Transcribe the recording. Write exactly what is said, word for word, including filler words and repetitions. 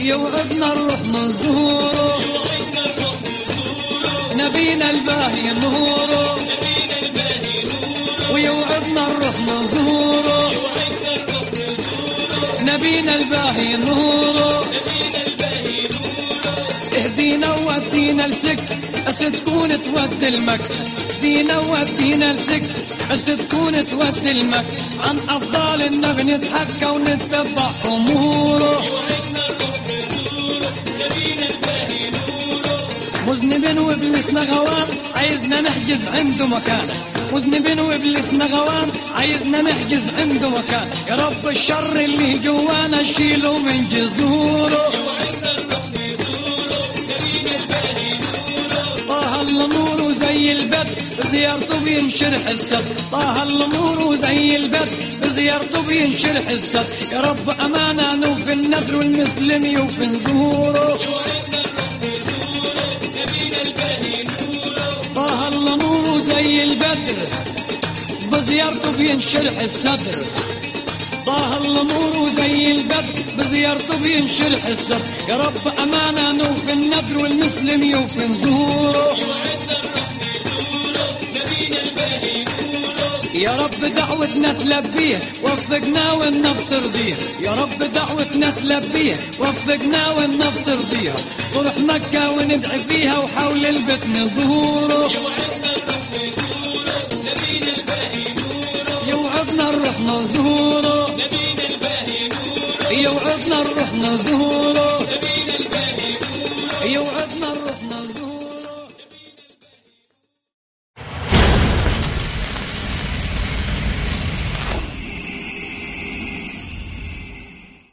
يوعدنا نروح نزوره نبينا الباهي نوره ويوعدنا نروح نزوره نبينا الباهي نوره اهدينا وودينا لسكة بس تكون تودي المكة اهدينا وودينا لسكة بس تكون تودي المكة عن أفضال النبي نتحكى ونتبع أموره مذنبين وابلسنا غوان عايزنا نحجز عنده مكان مذنبين وابلسنا غوان عايزنا نحجز عنده مكان يا رب الشر اللي جوانا شيله من جذوره طه الله نوره زي البدر بزيارته بينشرح الصدر طه الله نوره زي البدر بزيارته بينشرح الصدر يا رب أمانة نوفي النذر والمسلم يوفي نزوره طه الله نوره زي البدر بزيارته بينشرح الصدر طه الله نوره زي البدر بزيارته بينشرح الصدر يا رب أمانة نوفي النذر والمسلم يوفي نزوره يا رب دعوتنا تلبيها وفقنا والنفس رضيها يا رب دعوتنا تلبيها وفقنا والنفس رضيها نروح مكة وندعي فيها وحول البيت ندوره يوعدنا نروح نزوره يوعدنا نروح نزوره يوعدنا